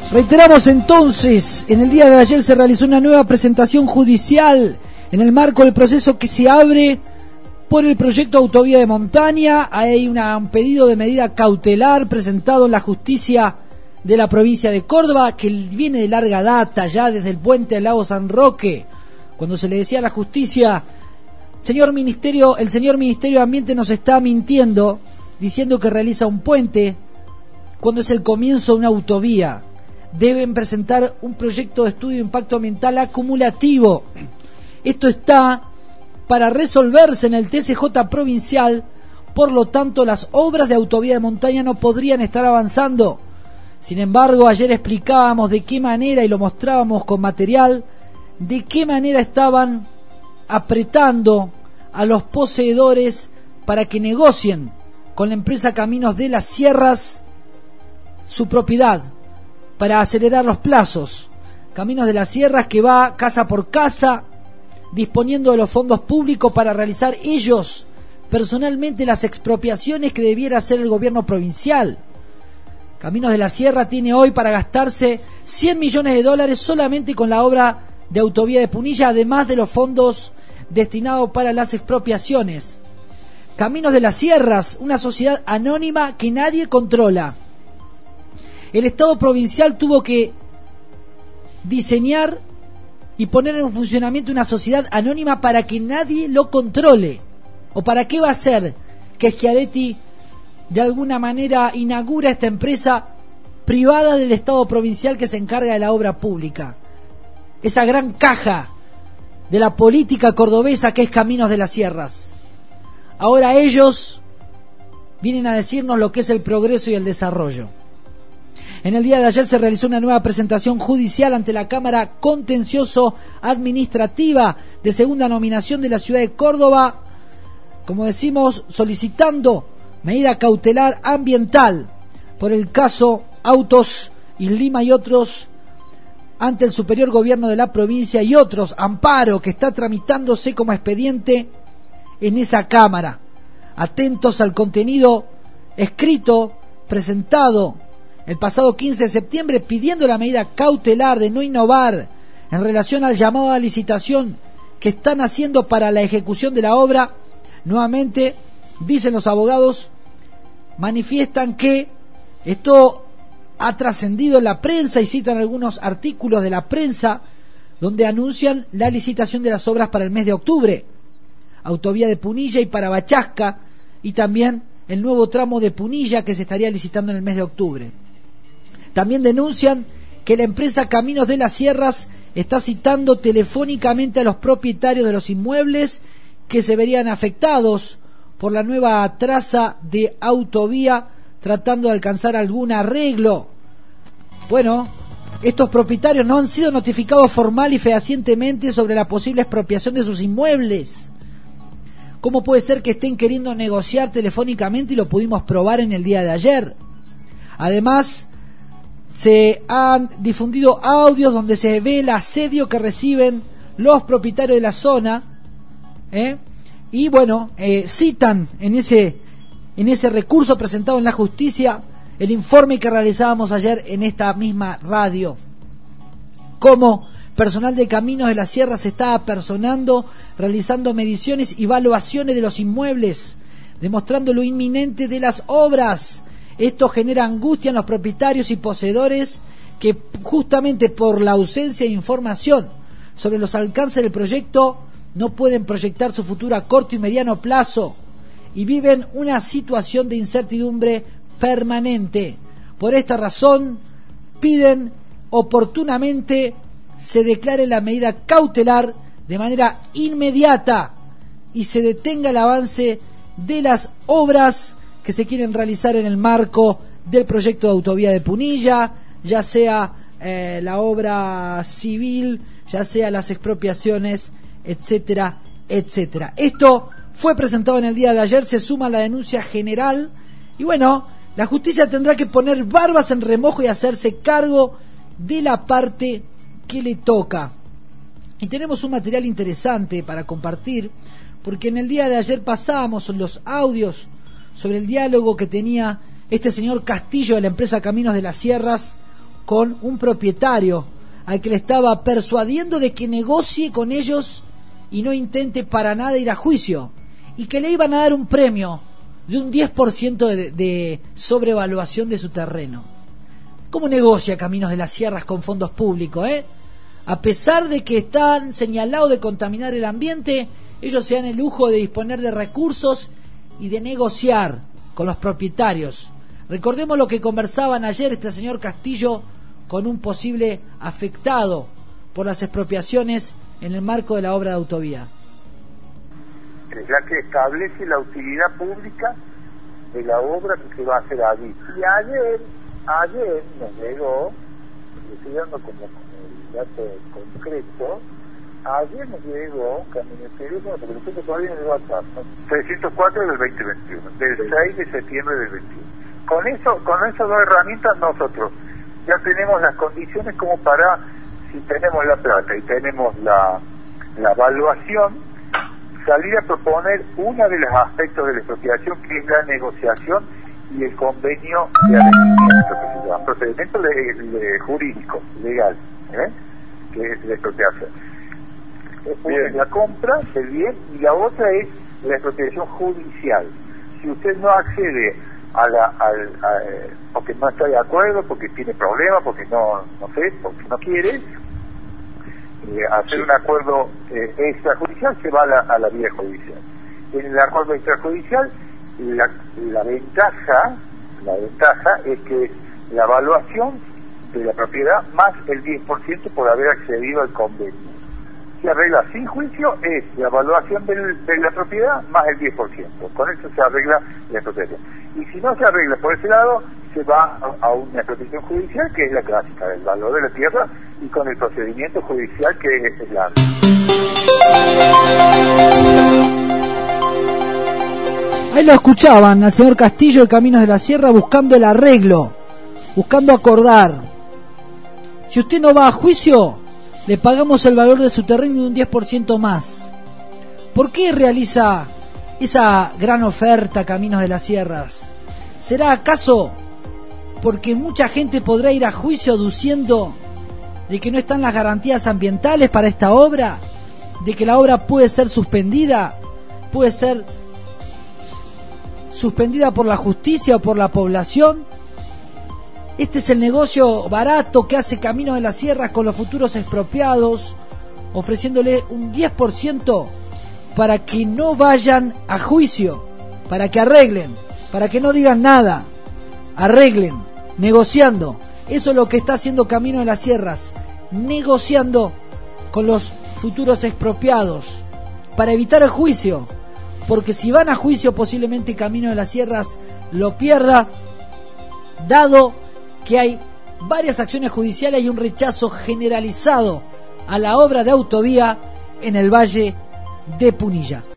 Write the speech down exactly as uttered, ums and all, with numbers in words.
Reiteramos entonces, en el día de ayer se realizó una nueva presentación judicial en el marco del proceso que se abre por el proyecto Autovía de Montaña. Hay una, un pedido de medida cautelar presentado en la justicia de la provincia de Córdoba, que viene de larga data, ya desde el puente del lago San Roque, cuando se le decía a la justicia: señor ministerio, el señor Ministerio de Ambiente nos está mintiendo, diciendo que realiza un puente, cuando es el comienzo de una autovía. Deben presentar un proyecto de estudio de impacto ambiental acumulativo. Esto está para resolverse en el T C J provincial, por lo tanto las obras de autovía de montaña no podrían estar avanzando. Sin embargo, ayer explicábamos de qué manera, y lo mostrábamos con material, de qué manera estaban apretando a los poseedores para que negocien con la empresa Caminos de las Sierras su propiedad, para acelerar los plazos. Caminos de las Sierras, que va casa por casa disponiendo de los fondos públicos para realizar ellos personalmente las expropiaciones que debiera hacer el gobierno provincial. Caminos de la Sierra tiene hoy para gastarse cien millones de dólares solamente con la obra de autovía de Punilla, además de los fondos destinados para las expropiaciones. Caminos de las Sierras, una sociedad anónima que nadie controla. El Estado provincial tuvo que diseñar y poner en funcionamiento una sociedad anónima para que nadie lo controle. ¿O para qué va a ser que Schiaretti de alguna manera inaugura esta empresa privada del Estado provincial que se encarga de la obra pública? Esa gran caja de la política cordobesa que es Caminos de las Sierras. Ahora ellos vienen a decirnos lo que es el progreso y el desarrollo. En el día de ayer se realizó una nueva presentación judicial ante la Cámara Contencioso Administrativa de segunda nominación de la ciudad de Córdoba, como decimos, solicitando medida cautelar ambiental por el caso Autos y Lima y otros ante el superior gobierno de la provincia, y otros, amparo que está tramitándose como expediente en esa Cámara. Atentos al contenido escrito presentado el pasado quince de septiembre, pidiendo la medida cautelar de no innovar en relación al llamado a licitación que están haciendo para la ejecución de la obra. Nuevamente, dicen los abogados, manifiestan que esto ha trascendido en la prensa y citan algunos artículos de la prensa donde anuncian la licitación de las obras para el mes de octubre. Autovía de Punilla y para Bachasca, y también el nuevo tramo de Punilla que se estaría licitando en el mes de octubre. También denuncian que la empresa Caminos de las Sierras está citando telefónicamente a los propietarios de los inmuebles que se verían afectados por la nueva traza de autovía, tratando de alcanzar algún arreglo. Bueno, estos propietarios no han sido notificados formal y fehacientemente sobre la posible expropiación de sus inmuebles. ¿Cómo puede ser que estén queriendo negociar telefónicamente? Y lo pudimos probar en el día de ayer. Además, se han difundido audios donde se ve el asedio que reciben los propietarios de la zona, ¿eh? y bueno, eh, citan en ese, en ese recurso presentado en la justicia el informe que realizábamos ayer en esta misma radio. Cómo personal de Caminos de la Sierra se está apersonando, realizando mediciones y evaluaciones de los inmuebles, demostrando lo inminente de las obras. Esto genera angustia en los propietarios y poseedores que, justamente por la ausencia de información sobre los alcances del proyecto, no pueden proyectar su futuro a corto y mediano plazo y viven una situación de incertidumbre permanente. Por esta razón, piden oportunamente se declare la medida cautelar de manera inmediata y se detenga el avance de las obras que se quieren realizar en el marco del proyecto de autovía de Punilla, ya sea eh, la obra civil, ya sea las expropiaciones, etcétera, etcétera. Esto fue presentado en el día de ayer, se suma a la denuncia general y bueno, la justicia tendrá que poner barbas en remojo y hacerse cargo de la parte que le toca. Y tenemos un material interesante para compartir, porque en el día de ayer pasábamos los audios sobre el diálogo que tenía este señor Castillo de la empresa Caminos de las Sierras con un propietario al que le estaba persuadiendo de que negocie con ellos y no intente para nada ir a juicio, y que le iban a dar un premio de un diez por ciento de, de sobrevaluación de su terreno. ¿Cómo negocia Caminos de las Sierras con fondos públicos, eh? A pesar de que están señalados de contaminar el ambiente, ellos se dan el lujo de disponer de recursos y de negociar con los propietarios. Recordemos lo que conversaban ayer este señor Castillo con un posible afectado por las expropiaciones en el marco de la obra de autovía. Es la que establece la utilidad pública de la obra que se va a hacer allí. Y ayer, ayer nos llegó, estoy dando como, como el dato concreto, ayer nos llegó, Camino Teléfono, porque lo tengo todavía en el WhatsApp, ¿no? trescientos cuatro del veinte veintiuno, del seis de septiembre del veintiuno. Con eso, con esas dos herramientas nosotros ya tenemos las condiciones como para, si tenemos la plata y tenemos la, la evaluación, salir a proponer uno de los aspectos de la expropiación, que es la negociación y el convenio de arrendamiento, que se llama procedimiento de, de jurídico, legal, ¿eh? que es la expropiación. Una es la compra del bien y la otra es la expropiación judicial. Si usted no accede a la, al, a, porque no está de acuerdo, porque tiene problemas, porque no, no sé, porque no quiere eh, hacer sí. un acuerdo eh, extrajudicial, se va a la, a la vía judicial. En el acuerdo extrajudicial, la, la ventaja, la ventaja es que la evaluación de la propiedad más el diez por ciento por haber accedido al convenio. Se arregla sin juicio es la evaluación del, de la propiedad más el diez por ciento. Con eso se arregla la expropiación. Y si no se arregla por ese lado, se va a, a una expropiación judicial, que es la clásica del valor de la tierra, y con el procedimiento judicial, que es la... Ahí lo escuchaban al señor Castillo de Caminos de la Sierra buscando el arreglo, buscando acordar. Si usted no va a juicio, le pagamos el valor de su terreno y un diez por ciento más. ¿Por qué realiza esa gran oferta Caminos de las Sierras? ¿Será acaso porque mucha gente podrá ir a juicio aduciendo de que no están las garantías ambientales para esta obra? ¿De que la obra puede ser suspendida? ¿Puede ser suspendida por la justicia o por la población? Este es el negocio barato que hace Caminos de las Sierras con los futuros expropiados, ofreciéndole un diez por ciento para que no vayan a juicio, para que arreglen, para que no digan nada, arreglen, negociando. Eso es lo que está haciendo Caminos de las Sierras, negociando con los futuros expropiados, para evitar el juicio, porque si van a juicio posiblemente Caminos de las Sierras lo pierda, dado que hay varias acciones judiciales y un rechazo generalizado a la obra de autovía en el Valle de Punilla.